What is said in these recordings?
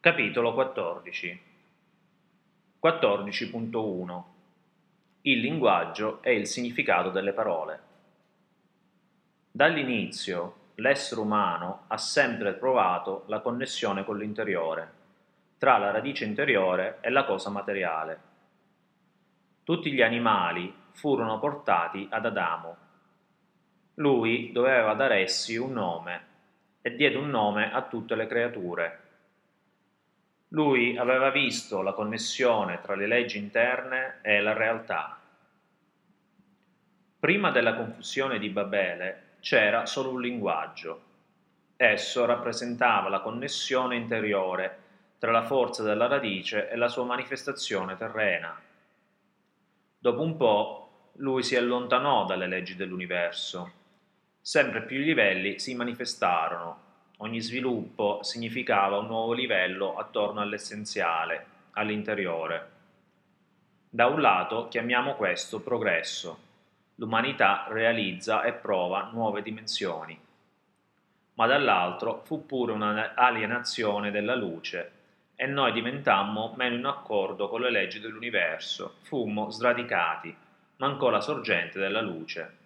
Capitolo 14. 14.1. Il linguaggio e il significato delle parole. Dall'inizio, l'essere umano ha sempre provato la connessione con l'interiore, tra la radice interiore e la cosa materiale. Tutti gli animali furono portati ad Adamo. Lui doveva dar essi un nome e diede un nome a tutte le creature. Lui aveva visto la connessione tra le leggi interne e la realtà. Prima della confusione di Babele c'era solo un linguaggio. Esso rappresentava la connessione interiore tra la forza della radice e la sua manifestazione terrena. Dopo un po', lui si allontanò dalle leggi dell'universo. Sempre più livelli si manifestarono. Ogni sviluppo significava un nuovo livello attorno all'essenziale, all'interiore. Da un lato chiamiamo questo progresso. L'umanità realizza e prova nuove dimensioni. Ma dall'altro fu pure un'alienazione della luce e noi diventammo meno in accordo con le leggi dell'universo, fummo sradicati, mancò la sorgente della luce.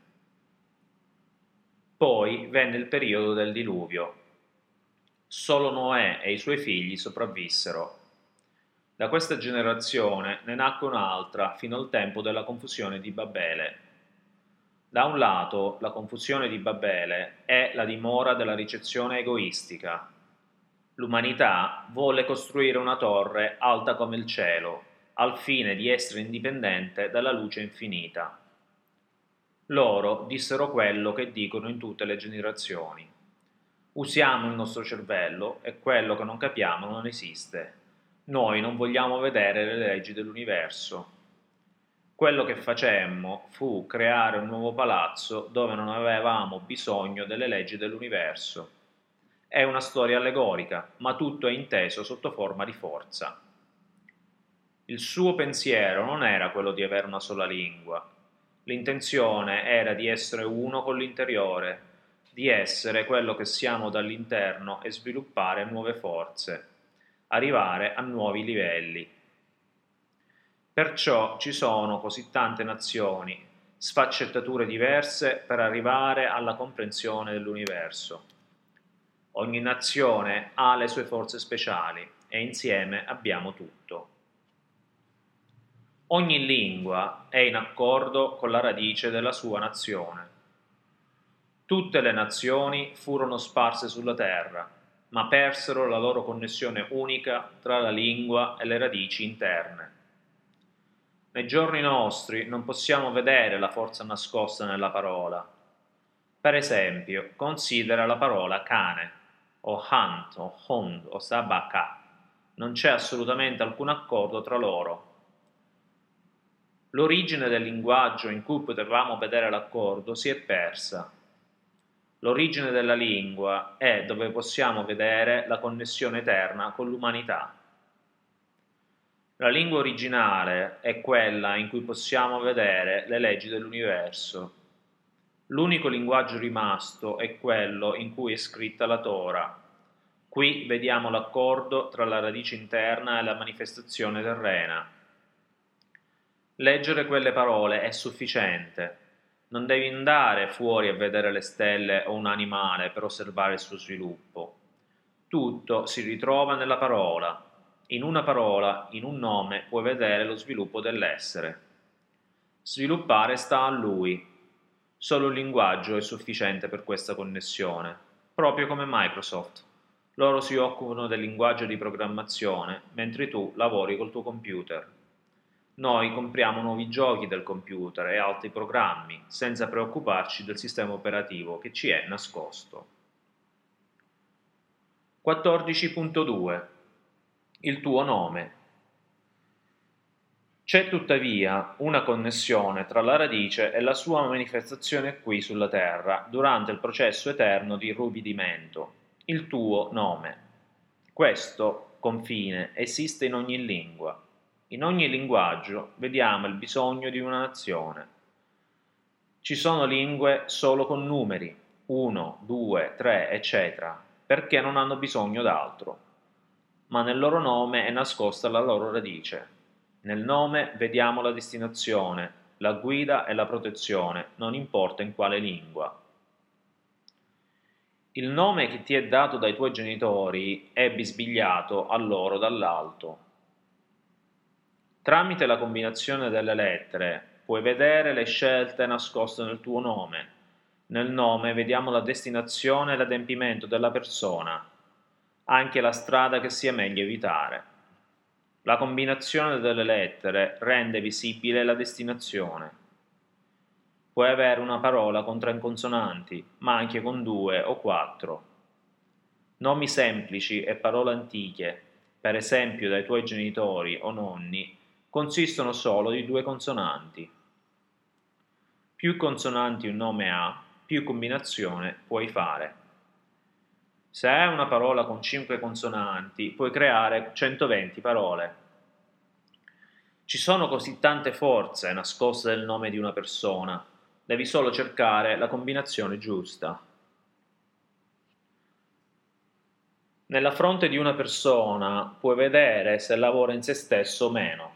Poi venne il periodo del diluvio. Solo Noè e i suoi figli sopravvissero. Da questa generazione ne nacque un'altra fino al tempo della confusione di Babele. Da un lato, la confusione di Babele è la dimora della ricezione egoistica. L'umanità volle costruire una torre alta come il cielo, al fine di essere indipendente dalla luce infinita. Loro dissero quello che dicono in tutte le generazioni. Usiamo il nostro cervello e quello che non capiamo non esiste. Noi non vogliamo vedere le leggi dell'universo. Quello che facemmo fu creare un nuovo palazzo dove non avevamo bisogno delle leggi dell'universo. È una storia allegorica, ma tutto è inteso sotto forma di forza. Il suo pensiero non era quello di avere una sola lingua. L'intenzione era di essere uno con l'interiore, di essere quello che siamo dall'interno e sviluppare nuove forze, arrivare a nuovi livelli. Perciò ci sono così tante nazioni, sfaccettature diverse per arrivare alla comprensione dell'universo. Ogni nazione ha le sue forze speciali e insieme abbiamo tutto. Ogni lingua è in accordo con la radice della sua nazione. Tutte le nazioni furono sparse sulla terra, ma persero la loro connessione unica tra la lingua e le radici interne. Nei giorni nostri non possiamo vedere la forza nascosta nella parola. Per esempio, considera la parola cane, o hunt, o hond, o sabaka. Non c'è assolutamente alcun accordo tra loro. L'origine del linguaggio in cui potevamo vedere l'accordo si è persa. L'origine della lingua è dove possiamo vedere la connessione eterna con l'umanità. La lingua originale è quella in cui possiamo vedere le leggi dell'universo. L'unico linguaggio rimasto è quello in cui è scritta la Torah. Qui vediamo l'accordo tra la radice interna e la manifestazione terrena. Leggere quelle parole è sufficiente. Non devi andare fuori a vedere le stelle o un animale per osservare il suo sviluppo. Tutto si ritrova nella parola. In una parola, in un nome, puoi vedere lo sviluppo dell'essere. Sviluppare sta a lui. Solo il linguaggio è sufficiente per questa connessione, proprio come Microsoft. Loro si occupano del linguaggio di programmazione, mentre tu lavori col tuo computer. Noi compriamo nuovi giochi del computer e altri programmi, senza preoccuparci del sistema operativo che ci è nascosto. 14.2. Il tuo nome. C'è tuttavia una connessione tra la radice e la sua manifestazione qui sulla terra durante il processo eterno di irrupidimento, il tuo nome. Questo confine esiste in ogni lingua. In ogni linguaggio vediamo il bisogno di una nazione. Ci sono lingue solo con numeri, 1, 2, 3, eccetera, perché non hanno bisogno d'altro. ma nel loro nome è nascosta la loro radice. Nel nome vediamo la destinazione, la guida e la protezione, non importa in quale lingua. Il nome che ti è dato dai tuoi genitori è bisbigliato a loro dall'alto. Tramite la combinazione delle lettere puoi vedere le scelte nascoste nel tuo nome. Nel nome vediamo la destinazione e l'adempimento della persona, anche la strada che sia meglio evitare. La combinazione delle lettere rende visibile la destinazione. Puoi avere una parola con 3 consonanti, ma anche con 2 o 4. Nomi semplici e parole antiche, per esempio dai tuoi genitori o nonni, consistono solo di 2 consonanti. Più consonanti un nome ha, più combinazione puoi fare. Se hai una parola con 5 consonanti, puoi creare 120 parole. Ci sono così tante forze nascoste nel nome di una persona, devi solo cercare la combinazione giusta. Nella fronte di una persona puoi vedere se lavora in se stesso o meno.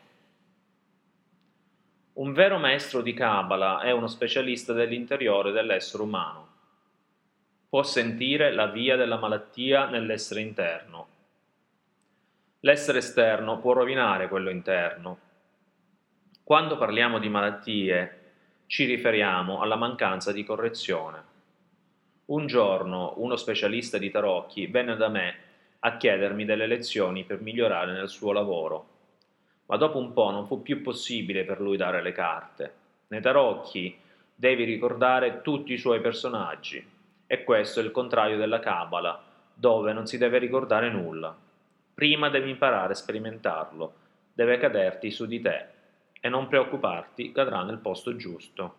Un vero maestro di Kabbalah è uno specialista dell'interiore dell'essere umano. Può sentire la via della malattia nell'essere interno. L'essere esterno può rovinare quello interno. Quando parliamo di malattie, ci riferiamo alla mancanza di correzione. Un giorno uno specialista di tarocchi venne da me a chiedermi delle lezioni per migliorare nel suo lavoro, ma dopo un po' non fu più possibile per lui dare le carte. Nei tarocchi devi ricordare tutti i suoi personaggi, e questo è il contrario della Kabbalah, dove non si deve ricordare nulla. Prima devi imparare a sperimentarlo, deve caderti su di te, e non preoccuparti, cadrà nel posto giusto.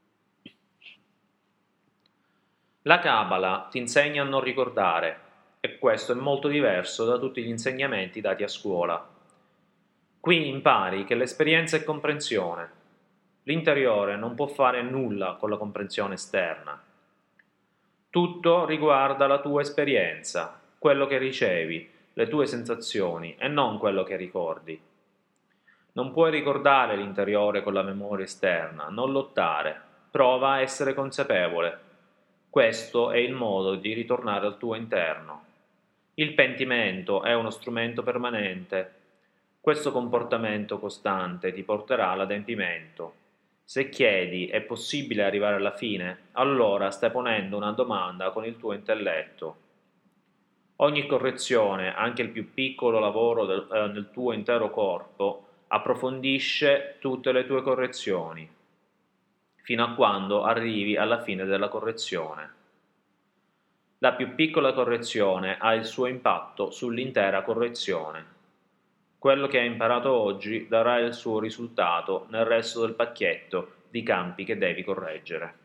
La Kabbalah ti insegna a non ricordare, e questo è molto diverso da tutti gli insegnamenti dati a scuola. Qui impari che l'esperienza è comprensione. L'interiore non può fare nulla con la comprensione esterna. Tutto riguarda la tua esperienza, quello che ricevi, le tue sensazioni e non quello che ricordi. Non puoi ricordare l'interiore con la memoria esterna, non lottare, prova a essere consapevole. Questo è il modo di ritornare al tuo interno. Il pentimento è uno strumento permanente. Questo comportamento costante ti porterà all'adempimento. Se chiedi è possibile arrivare alla fine, allora stai ponendo una domanda con il tuo intelletto. Ogni correzione, anche il più piccolo lavoro nel tuo intero corpo, approfondisce tutte le tue correzioni, fino a quando arrivi alla fine della correzione. La più piccola correzione ha il suo impatto sull'intera correzione. Quello che hai imparato oggi darà il suo risultato nel resto del pacchetto di campi che devi correggere.